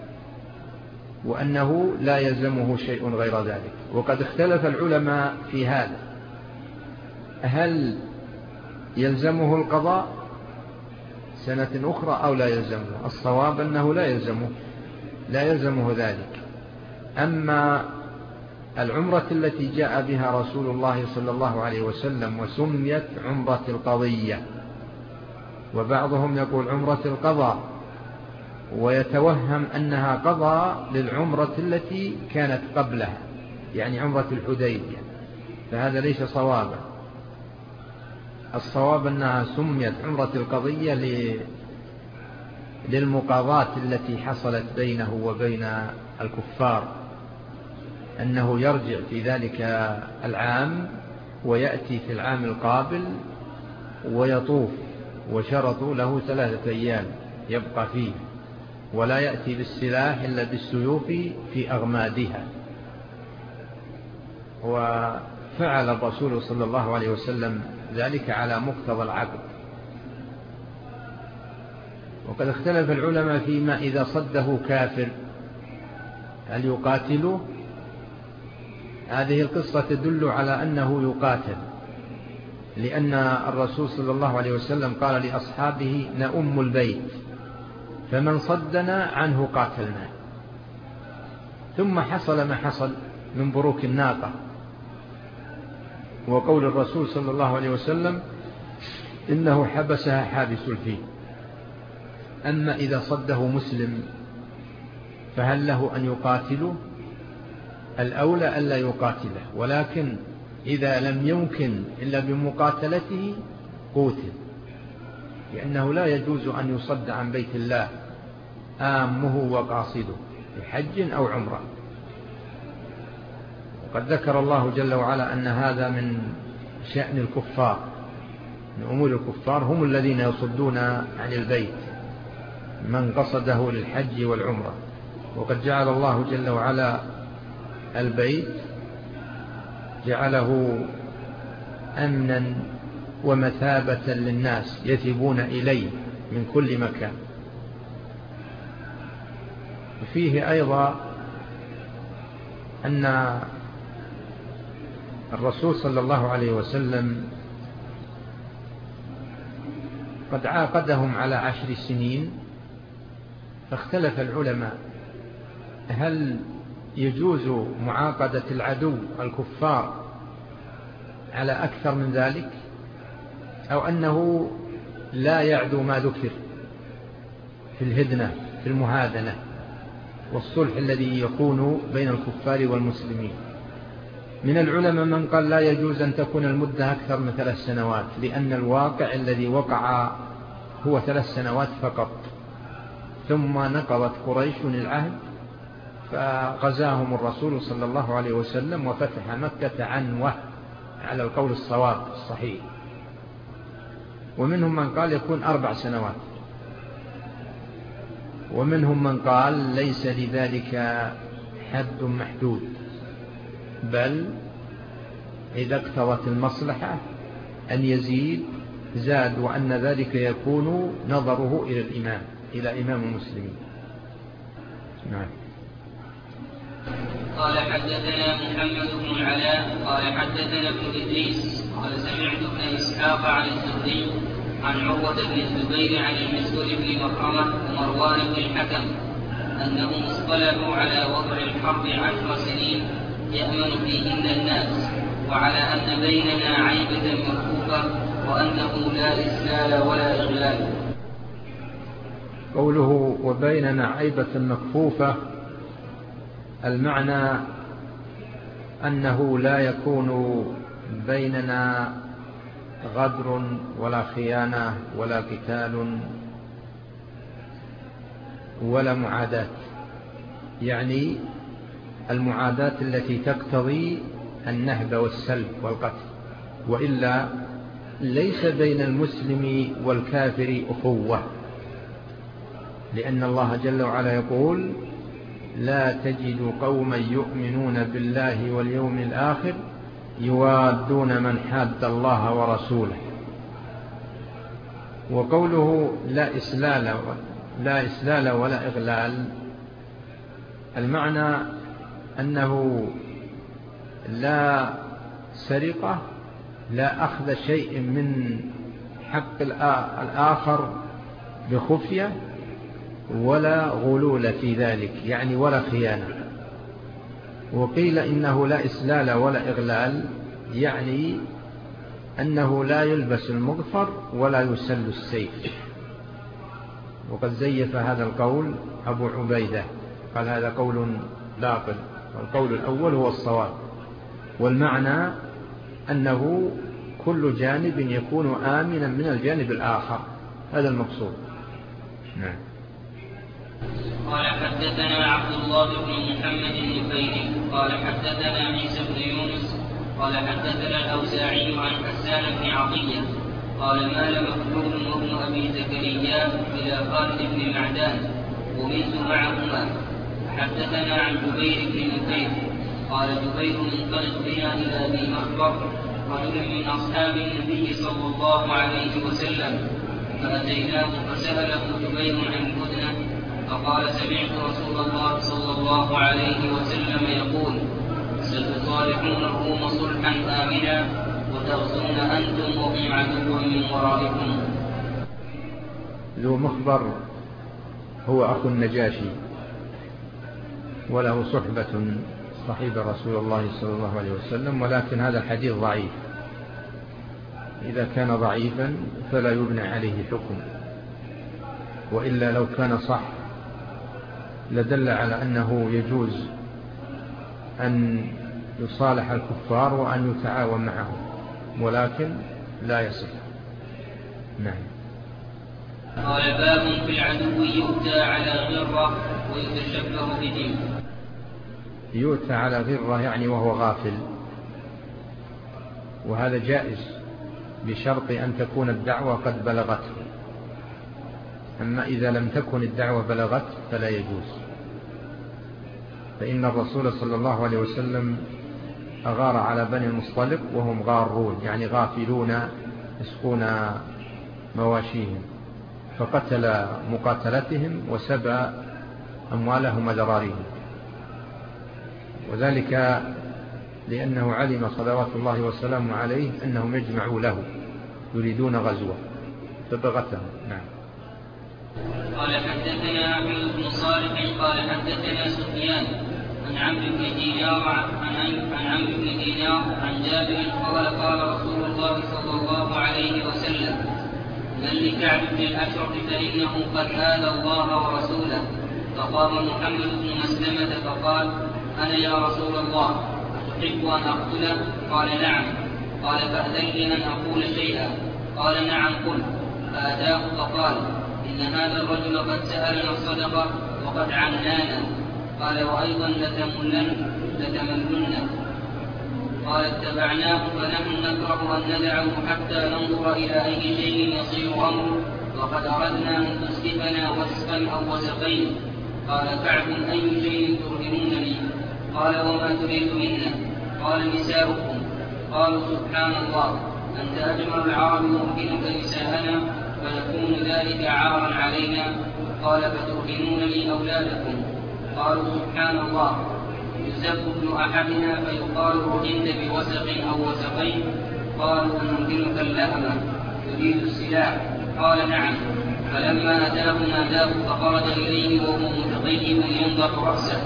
وأنه لا يلزمه شيء غير ذلك. وقد اختلف العلماء في هذا، هل يلزمه القضاء سنة أخرى أو لا يلزمه؟ الصواب أنه لا يلزمه ذلك. أما العمرة التي جاء بها رسول الله صلى الله عليه وسلم وسميت عمرة القضية، وبعضهم يقول عمرة القضاء ويتوهم أنها قضاء للعمرة التي كانت قبلها، يعني عمرة الحديبية، فهذا ليس صوابا. الصواب أنها سميت عمرة القضية للمقاضاة التي حصلت بينه وبين الكفار، أنه يرجع في ذلك العام ويأتي في العام القابل ويطوف، وشرطوا له 3 أيام يبقى فيه، ولا يأتي بالسلاح إلا بالسيوف في أغمادها. وفعل الرسول صلى الله عليه وسلم ذلك على مقتضى العقد. وقد اختلف العلماء فيما إذا صده كافر هل يقاتله؟ هذه القصة تدل على أنه يقاتل، لأن الرسول صلى الله عليه وسلم قال لأصحابه نؤم البيت فمن صدنا عنه قاتلنا. ثم حصل ما حصل من بروك الناقة، وقول الرسول صلى الله عليه وسلم إنه حبسها حابس الفيل. أما إذا صده مسلم فهل له أن يقاتله؟ الأولى ألا يقاتله، ولكن إذا لم يمكن إلا بمقاتلته قوتل، لأنه لا يجوز أن يصد عن بيت الله آمه وقاصده بحج أو عمرة. وقد ذكر الله جل وعلا أن هذا من شأن الكفار، من أمور الكفار، هم الذين يصدون عن البيت من قصده للحج والعمرة. وقد جعل الله جل وعلا البيت جعله أمنا ومثابة للناس يذهبون إليه من كل مكان. وفيه أيضا أن الرسول صلى الله عليه وسلم قد عاقدهم على 10 سنين فاختلف العلماء هل يجوز معاقدة العدو الكفار على أكثر من ذلك، أو أنه لا يعدو ما ذكر في الهدنة في المهادنة والصلح الذي يكون بين الكفار والمسلمين. من العلماء من قال لا يجوز أن تكون المدة أكثر من 3 سنوات، لأن الواقع الذي وقع هو 3 سنوات فقط، ثم نقضت قريش العهد فغزاهم الرسول صلى الله عليه وسلم وفتح مكة عنوة على القول الصواب الصحيح. ومنهم من قال يكون 4 سنوات، ومنهم من قال ليس لذلك حد محدود، بل إذا اقتضت المصلحة أن يزيد زاد، وأن ذلك يكون نظره إلى الإمام، إلى إمام المسلمين. نعم. قال حدثنا محمد بن العلاء قال حدثنا ابن إدريس قال سمعت ابن إسحاق عن الزهري عن عروة بن الزبير عن المسور بن مخرمة ومروان بن الحكم أنهم اصطلحوا على وضع الحرب 10 سنين يأمن فيهن الناس، وعلى أن بيننا عيبة مكفوفة وأنه لا إسلال ولا إغلال. قوله وبيننا عيبة مكفوفة، المعنى أنه لا يكون بيننا غدر ولا خيانة ولا قتال ولا معاداة، يعني المعاداة التي تقتضي النهب والسلب والقتل، وإلا ليس بين المسلم والكافر أخوة، لأن الله جل وعلا يقول لا تجد قوما يؤمنون بالله واليوم الآخر يوادون من حاد الله ورسوله. وقوله لا إسلال ولا إغلال، المعنى أنه لا سرقة، لا أخذ شيء من حق الآخر بخفية، ولا غلول في ذلك، يعني ولا خيانة. وقيل إنه لا إسلال ولا إغلال، يعني أنه لا يلبس المغفر ولا يسل السيف. وقد زيف هذا القول أبو عبيدة، قال هذا قول باطل، والقول الأول هو الصواب، والمعنى أنه كل جانب يكون آمنا من الجانب الآخر، هذا المقصود. نعم. قال حدثنا عبد الله بن محمد النفيلي قال حدثنا عيسى بن يونس قال حدثنا الأوزاعي عن حسان بن عطية قال مال مكحول وابن أبي زكريا إلى خالد بن معدان ومنت معهما. حدثنا عن جبير بن نفيل قال جبير انطلق بنا إلى أبي مخبر رجل من أصحاب النبي صلى الله عليه وسلم، فأتيناه فسأله جبير عن هدنة، فقال سمعت رسول الله صلى الله عليه وسلم يقول ستصالحون الروم صلحا آمنا وتغزون أنتم وهم عدو من ورائكم. ذو مخبر هو أخو النجاشي، وله صحبة صحيب رسول الله صلى الله عليه وسلم، ولكن هذا الحديث ضعيف. إذا كان ضعيفا فلا يبنى عليه حكم، وإلا لو كان صح لدل على أنه يجوز أن يصالح الكفار وأن يتعاون معهم، ولكن لا يصح. نعم. قال باب في العدو يؤتى على غرة ويتشبه بهم. يؤتى على غرة يعني وهو غافل، وهذا جائز بشرط أن تكون الدعوة قد بلغته، أما إذا لم تكن الدعوة بلغت فلا يجوز. فإن الرسول صلى الله عليه وسلم أغار على بني المصطلق وهم غارون، يعني غافلون يسقون مواشيهم، فقتل مقاتلتهم وسبى أموالهم وذراريهم، وذلك لأنه علم صلوات الله وسلامه عليه أنهم يجمعوا له يريدون غزوه فبغتهم. نعم. قال حدثنا أحمد بن صالح قال حدثنا سفيان عن عمرو بن دينار عن جابر قال قال رسول الله صلى الله عليه وسلم: من لكعب بن الأشرف فإنه قد آذى الله ورسوله. فقام محمد بن مسلمة فقال: أنا يا رسول الله، أتحب أن أقتله؟ قال: نعم. قال: فأذن لي أن أقول شيئا؟ قال: نعم قل. فأتاه فقال: إن هذا الرجل قد سألنا الصدقة وقد عنانا. قال: وأيضا لتملن. قال: اتبعناه فنحن نكره أن ندعه حتى ننظر إلى أي شيء يصير أمره، وقد أردنا أن تسلفنا وسقا أو وسقين. قال كعب: أي شيء ترهنونني؟ قال: وما تريد منا؟ قال: نساؤكم. قالوا: سبحان الله، أنت أجمل العرب يمكنك نساءنا فيكون ذلك عارا علينا. قال: فترهنونني أولادكم؟ قالوا: سبحان الله، يزف ابن أحدنا فيقال: رهنت بوسق أو وسقين. قالوا: نمكنك اللأمة، تريد السلاح؟ قال: نعم. فلما أتاه ناداه فخرج إليه وهو متغيب ينضح رأسه.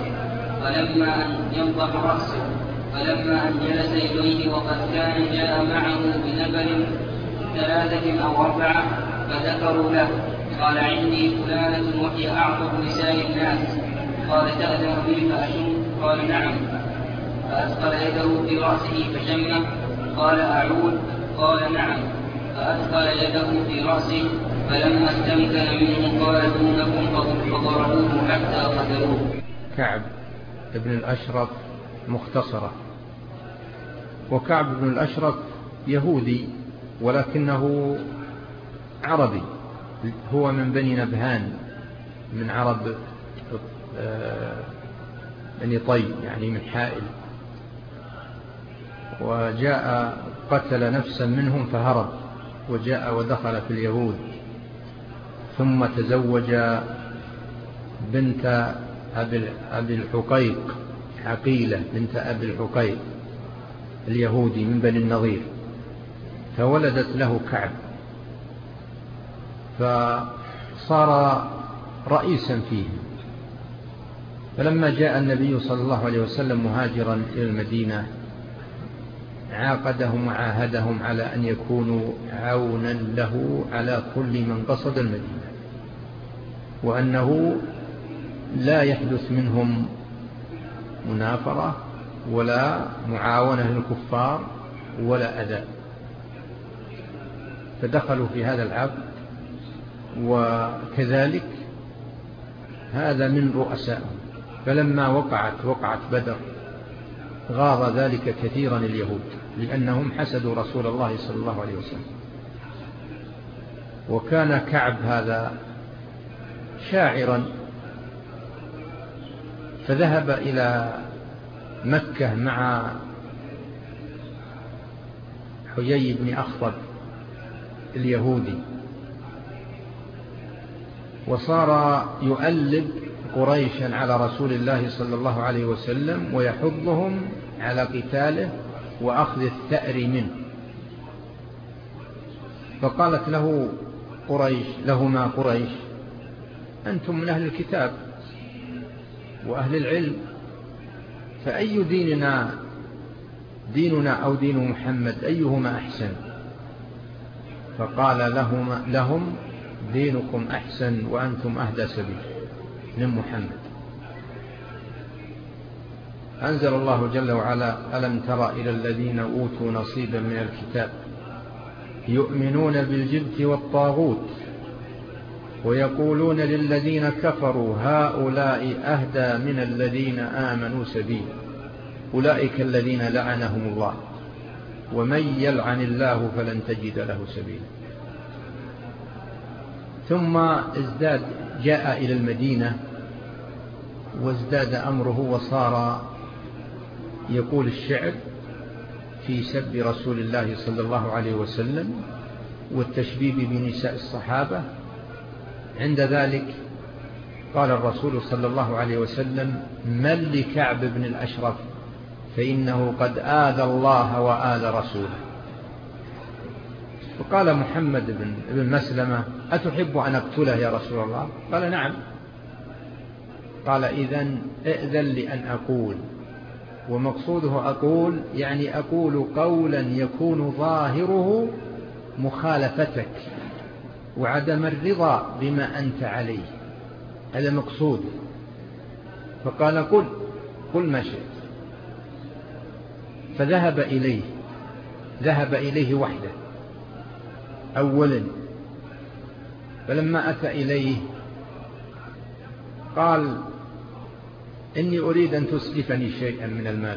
فلما أن جلس إليه وقد كان جاء معه بنبل 3 أو 4 فذكروا له. قال: عندي فلانة وهي أعرف نساء الناس. قال: تأذن بي فأشم؟ قال: نعم. فأدخل يده في رأسه فشمه. قال: أعود؟ قال: نعم. فأدخل يده في رأسه فلما استمكن منه قال: دونكم، فضربوه حتى قتلوه. كعب بن الأشرف مختصرة. وكعب بن الأشرف يهودي ولكنه عربي، هو من بني نبهان، من عرب بني طي، يعني من حائل. وجاء قتل نفسا منهم فهرب، وجاء ودخل في اليهود، ثم تزوج بنت أبي الحقيق، عقيلة بنت أبي الحقيق اليهودي من بني النضير، فولدت له كعب، فصار رئيسا فيهم. فلما جاء النبي صلى الله عليه وسلم مهاجرا إلى المدينة عاقدهم وعاهدهم على أن يكونوا عونا له على كل من قصد المدينة، وأنه لا يحدث منهم منافرة ولا معاونة للكفار ولا أذى. فدخلوا في هذا العقد. وكذلك هذا من رؤسائهم. فلما وقعت بدر غاض ذلك كثيرا اليهود، لأنهم حسدوا رسول الله صلى الله عليه وسلم. وكان كعب هذا شاعرا، فذهب إلى مكة مع حيي بن أخطب اليهودي، وصار يؤلب قريشا على رسول الله صلى الله عليه وسلم ويحضهم على قتاله وأخذ الثأر منه. فقالت لهما قريش: أنتم من أهل الكتاب وأهل العلم، فأي ديننا أو دين محمد أيهما أحسن؟ فقال لهم: دينكم أحسن وأنتم أهدى سبيل من محمد. أنزل الله جل وعلا: ألم تر إلى الذين أوتوا نصيبا من الكتاب يؤمنون بالجبت والطاغوت ويقولون للذين كفروا هؤلاء أهدى من الذين آمنوا سبيلا أولئك الذين لعنهم الله ومن يلعن الله فلن تجد له سبيلا. ثم جاء إلى المدينة وازداد أمره، وصار يقول الشعر في سب رسول الله صلى الله عليه وسلم والتشبيب بنساء الصحابة. عند ذلك قال الرسول صلى الله عليه وسلم: من لكعب بن الأشرف فإنه قد آذى الله وآذى رسوله. فقال محمد بن مسلمة: أتحب أن أقتله يا رسول الله؟ قال: نعم. قال إذن ائذن لأن أقول. ومقصوده أقول يعني أقول قولا يكون ظاهره مخالفتك وعدم الرضا بما أنت عليه، هذا مقصود. فقال قل ما شئت. فذهب إليه وحده أولا. فلما أتى إليه قال إني أريد أن تسلفني شيئا من المال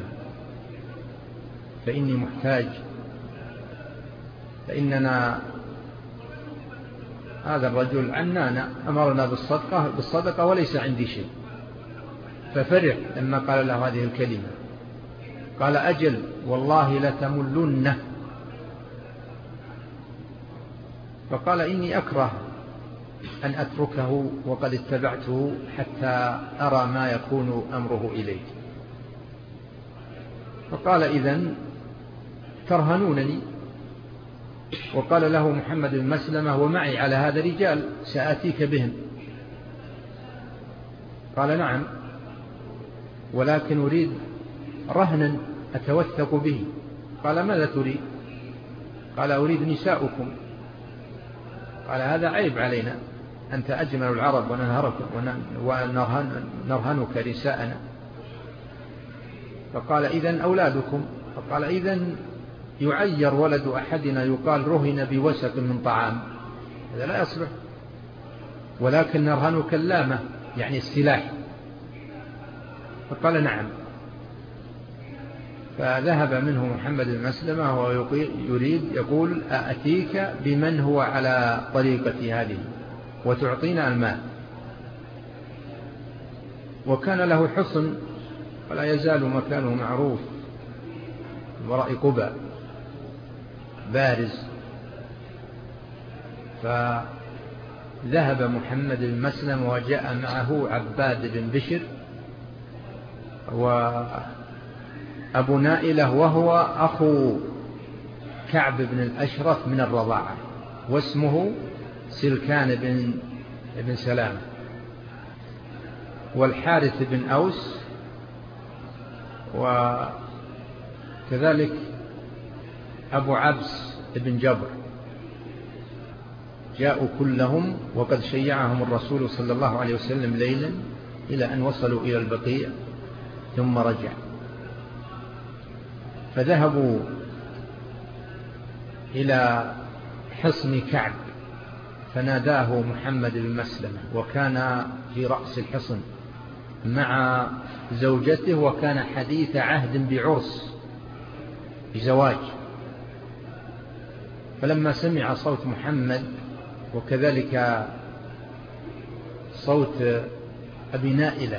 فإني محتاج، فإننا هذا الرجل عنانا أمرنا بالصدقة وليس عندي شيء. ففرح لما قال له هذه الكلمة. قال أجل والله لتملنه. فقال إني أكره أن أتركه وقد اتبعته حتى أرى ما يكون أمره إليه. فقال إذن ترهنونني. وقال له محمد بن مسلمة ومعي على هذا رجال سآتيك بهم. قال نعم ولكن أريد رهنا أتوثق به. قال ماذا تريد؟ قال أريد نساؤكم. قال هذا عيب علينا، أنت أجمل العرب ونرهنك نساءنا. فقال إذن أولادكم. فقال إذن يعير ولد أحدنا يقال رهن بوسق من طعام، هذا لا يصلح، ولكن نرهنك اللامة يعني السلاح. فقال نعم. فذهب منه محمد بن مسلمة وهو يقول أأتيك بمن هو على طريقة هذه وتعطينا المال. وكان له حصن ولا يزال مكانه معروف وراء قبى بارز. فذهب محمد بن مسلم وجاء معه عباد بن بشر وأبو نائلة وهو أخو كعب بن الأشرف من الرضاعة واسمه سلكان بن سلامة، والحارث بن أوس، وكذلك أبو عبس بن جبر. جاءوا كلهم وقد شيعهم الرسول صلى الله عليه وسلم ليلا إلى أن وصلوا إلى البقيع ثم رجع. فذهبوا إلى حصن كعب فناداه محمد بن مسلمة وكان في رأس الحصن مع زوجته، وكان حديث عهد بعرس بزواج. فلما سمع صوت محمد وكذلك صوت أبي نائلة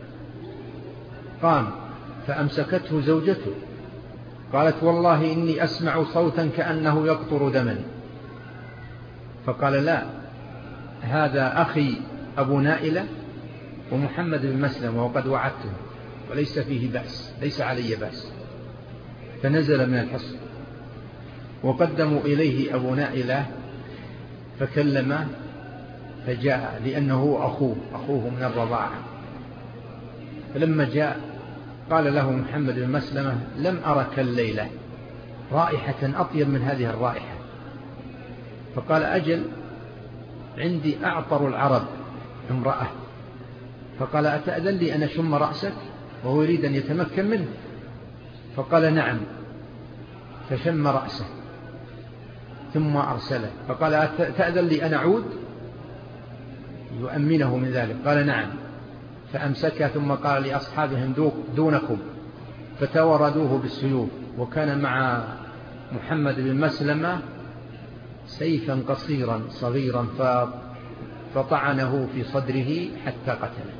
قام، فأمسكته زوجته قالت والله إني أسمع صوتا كأنه يقطر دما. فقال لا، هذا أخي أبو نائلة ومحمد بن مسلمة وقد وعدته وليس فيه بأس، ليس علي بأس. فنزل من الحصن وقدموا إليه أبو نائلة فكلمه فجاء لأنه أخوه من الرضاعة. فلما جاء قال له محمد بن مسلمة لم أرك الليلة رائحة أطيب من هذه الرائحة. فقال أجل عندي أعطر العرب امرأة. فقال أتأذن لي أن أشم رأسك؟ وهو يريد أن يتمكن منه. فقال نعم. فشم رأسه ثم أرسله. فقال تأذن لي أن أعود يؤمنه من ذلك؟ قال نعم. فأمسكها ثم قال لأصحابهم دونكم، فتوردوه بالسيوف. وكان مع محمد بن مسلمة سيفا قصيرا صغيرا فطعنه في صدره حتى قتله.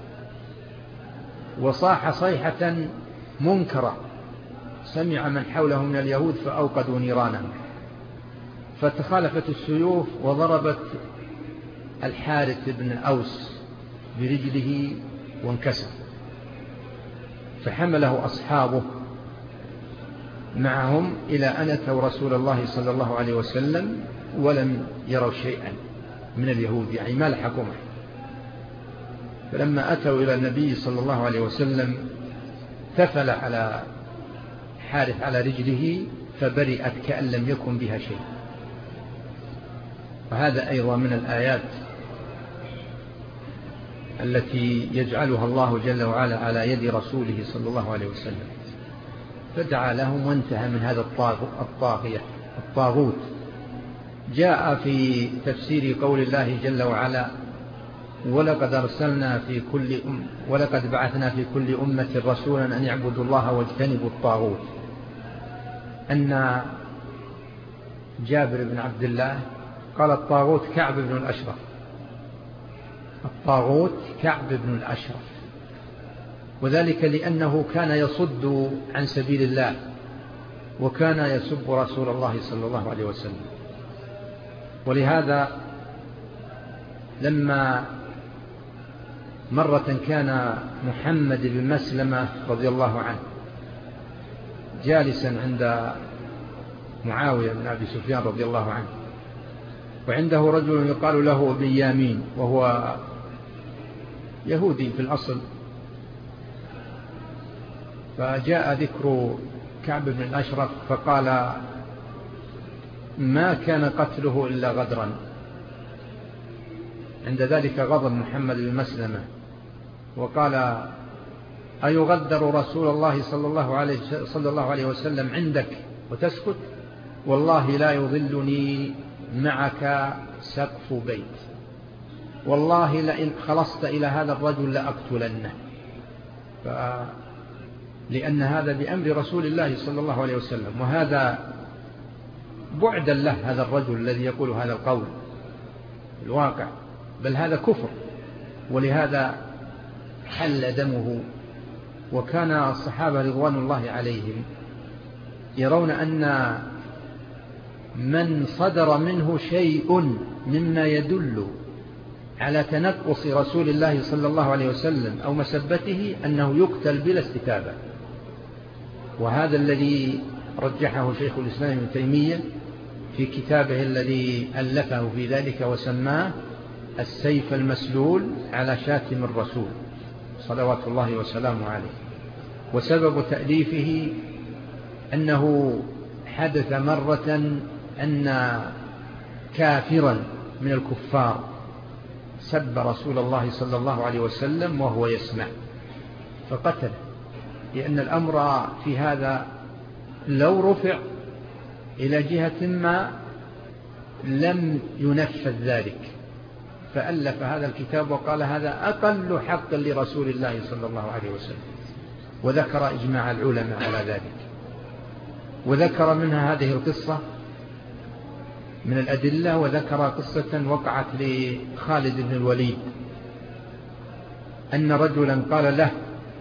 وصاح صيحة منكرة سمع من حوله من اليهود فأوقدوا نيرانهم. فتخالفت السيوف وضربت الحارث بن أوس برجله وانكسر. فحمله أصحابه معهم إلى أن أتوا رسول الله صلى الله عليه وسلم ولم يروا شيئا من اليهود، يعني ما لحقوا معه. فلما أتوا إلى النبي صلى الله عليه وسلم تفل على حارث على رجله فبرئت كأن لم يكن بها شيء. وهذا أيضا من الآيات التي يجعلها الله جل وعلا على يد رسوله صلى الله عليه وسلم. فدعا لهم وانتهى من هذا الطاغوت. جاء في تفسير قول الله جل وعلا: ولقد بعثنا في كل أمة رسولا أن يعبدوا الله واجتنبوا الطاغوت. أن جابر بن عبد الله قال: الطاغوت كعب بن الأشرف. الطاغوت كعب بن الأشرف، وذلك لأنه كان يصد عن سبيل الله، وكان يسب رسول الله صلى الله عليه وسلم. ولهذا لما مرة كان محمد بن مسلمة رضي الله عنه جالسا عند معاوية بن أبي سفيان رضي الله عنه، وعنده رجل يقال له ابن يامين وهو يهودي في الأصل. فجاء ذكر كعب بن الأشرف فقال: ما كان قتله إلا غدرا. عند ذلك غضب محمد بن مسلمة وقال: أيغدر رسول الله صلى الله عليه وسلم عندك وتسكت؟ والله لا يظلني معك سقف بيت، والله لئن خلصت إلى هذا الرجل لأقتلنه. لأن هذا بأمر رسول الله صلى الله عليه وسلم، وهذا بعدا له هذا الرجل الذي يقول هذا القول الواقع، بل هذا كفر. ولهذا حل دمه. وكان الصحابة رضوان الله عليهم يرون أن من صدر منه شيء مما يدل على تنقص رسول الله صلى الله عليه وسلم أو مسبته أنه يقتل بلا استتابة. وهذا الذي رجحه شيخ الإسلام ابن تيمية في كتابه الذي ألفه في ذلك وسماه السيف المسلول على شاتم الرسول صلوات الله وسلامه عليه. وسبب تأليفه أنه حدث مرة أن كافرا من الكفار سب رسول الله صلى الله عليه وسلم وهو يسمع فقتل، لأن الأمر في هذا لو رفع إلى جهة ما لم ينفذ ذلك. فألف هذا الكتاب وقال: هذا أقل حق لرسول الله صلى الله عليه وسلم. وذكر إجماع العلماء على ذلك، وذكر منها هذه القصة من الأدلة. وذكر قصة وقعت لخالد بن الوليد أن رجلا قال له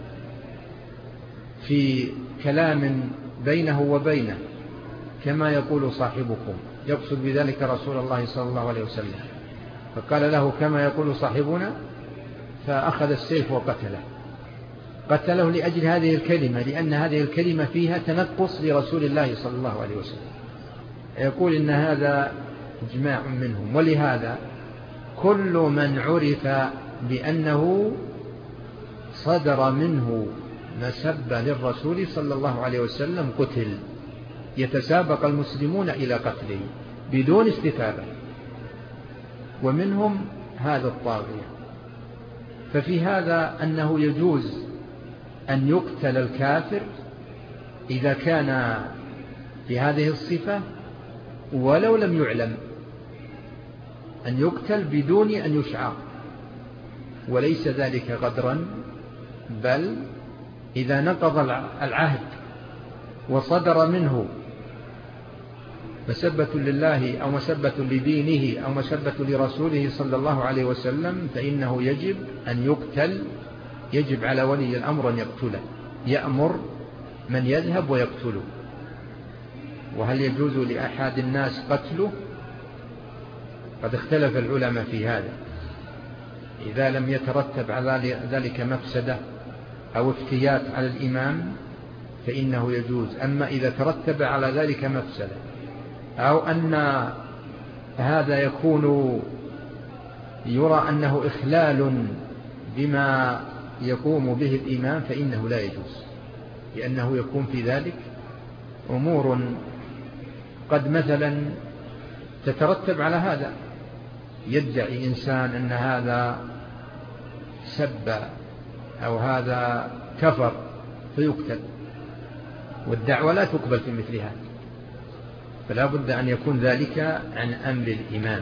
في كلام بينه وبينه: كما يقول صاحبكم، يقصد بذلك رسول الله صلى الله عليه وسلم. فقال له: كما يقول صاحبنا، فأخذ السيف وقتله. قتله لأجل هذه الكلمة، لأن هذه الكلمة فيها تنقص لرسول الله صلى الله عليه وسلم. يقول إن هذا إجماع منهم. ولهذا كل من عرف بأنه صدر منه مسبة للرسول صلى الله عليه وسلم قتل. يتسابق المسلمون إلى قتله بدون استتابة، ومنهم هذا الطاغية. ففي هذا أنه يجوز أن يقتل الكافر إذا كان بهذه الصفة ولو لم يعلم، أن يقتل بدون أن يشعر، وليس ذلك غدرا، بل إذا نقض العهد وصدر منه مسبة لله أو مسبة لدينه أو مسبة لرسوله صلى الله عليه وسلم فإنه يجب أن يقتل. يجب على ولي الأمر أن يقتله، يأمر من يذهب ويقتله. وهل يجوز لأحد الناس قتله؟ قد اختلف العلماء في هذا. إذا لم يترتب على ذلك مفسدة أو افتيات على الإمام فإنه يجوز. أما إذا ترتب على ذلك مفسدة أو أن هذا يكون يرى أنه إخلال بما يقوم به الإمام فإنه لا يجوز، لأنه يكون في ذلك أمور قد مثلا تترتب على هذا. يدعي إنسان أن هذا سب أو هذا كفر فيقتل، والدعوة لا تقبل في مثل هذا، فلا بد أن يكون ذلك عن أمر الإمام.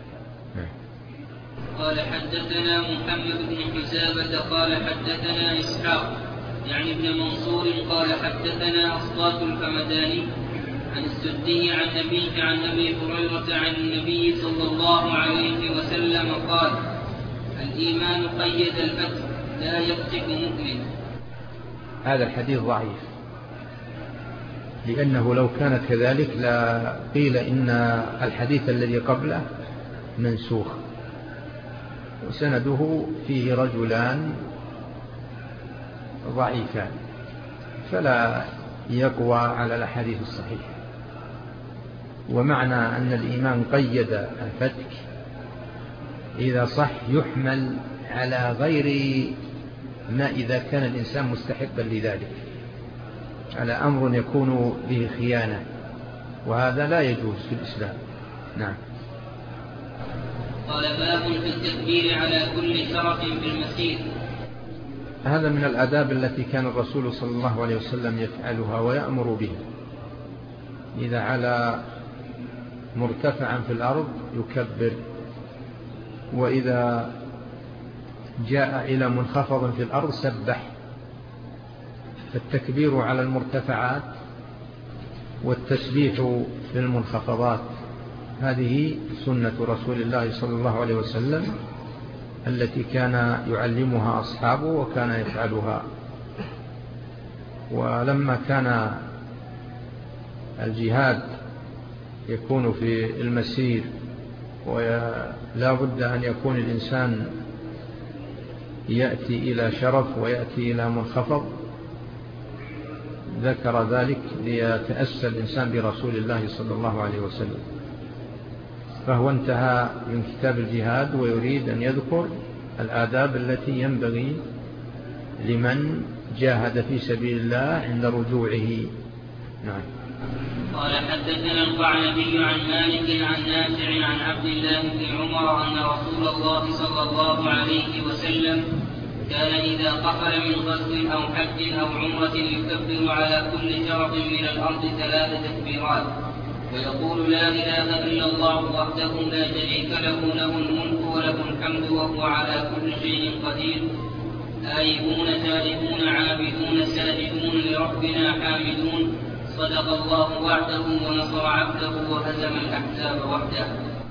قال حدثنا محمد بن حسابة قال حدثنا إسحاق يعني ابن منصور قال حدثنا أصوات الفمداني عن السدي عن أبيه عن أبي هريرة عن النبي صلى الله عليه وسلم قال: الإيمان قيد الفتح لا يفتك مؤمن. هذا الحديث ضعيف، لأنه لو كانت كذلك لا قيل إن الحديث الذي قبله منسوخ، وسنده فيه رجلان ضعيفان فلا يقوى على الأحاديث الصحيحة. ومعنى أن الإيمان قيد الفتك إذا صح يحمل على غير ما إذا كان الإنسان مستحقا لذلك، على أمر يكون به خيانة، وهذا لا يجوز في الإسلام. نعم. قال: باب في التكبير على كل شرف في المسير. هذا من الآداب التي كان الرسول صلى الله عليه وسلم يفعلها ويأمر بها. إذا على مرتفعا في الأرض يكبر، وإذا جاء إلى منخفض في الأرض سبح. فالتكبير على المرتفعات والتسبيح في المنخفضات هذه سنة رسول الله صلى الله عليه وسلم التي كان يعلمها أصحابه وكان يفعلها. ولما كان الجهاد يكون في المسير ولا بد أن يكون الإنسان يأتي إلى شرف ويأتي إلى منخفض، ذكر ذلك ليتأسى الإنسان برسول الله صلى الله عليه وسلم. فهو انتهى من كتاب الجهاد ويريد أن يذكر الآداب التي ينبغي لمن جاهد في سبيل الله عند رجوعه. نعم. قال حدثنا القعنبي عن مالك عن نافع عن عبد الله بن عمر أن رسول الله صلى الله عليه وسلم كان إذا قفل من غزو أو حج أو عمرة يكبر على كل شرف من الأرض 3 تكبيرات ويقول: لا إله إلا الله وحده لا شريك له، له الملك وله الحمد وهو على كل شيء قدير، آيبون تائبون عابدون ساجدون لربنا حامدون، صدق الله وعده ونصر عبده وهزم الأحزاب وحده.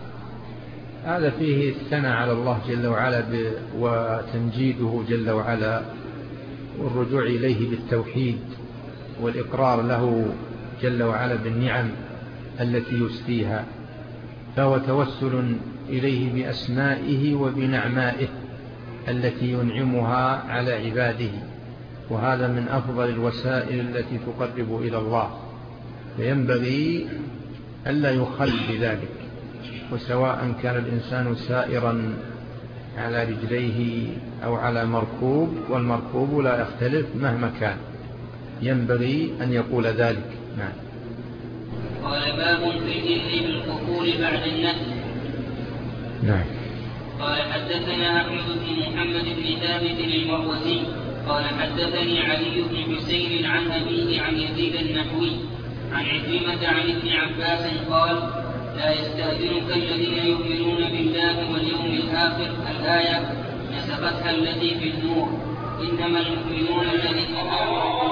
هذا فيه الثناء على الله جل وعلا وتمجيده جل وعلا والرجوع إليه بالتوحيد والإقرار له جل وعلا بالنعم التي يسديها، فهو توسل إليه بأسمائه وبنعمائه التي ينعمها على عباده، وهذا من أفضل الوسائل التي تقرب إلى الله، فينبغي ألا يخل بذلك. وسواء كان الإنسان سائرا على رجليه أو على مركوب، والمركوب لا يختلف مهما كان، ينبغي أن يقول ذلك. نعم. قال: باب في الإذن بالقبور بعد النهي. نعم. قال حدثنا أحمد بن محمد بن ثابت المروزي قال حدثني علي بن حسين عن أبيه عن يزيد النحوي عن عكرمة عن ابن عباس قال: لا يستأذنك الذين يؤمنون بالله واليوم الآخر، الآية نسختها التي في النور، إنما المؤمنون الذين آمنوا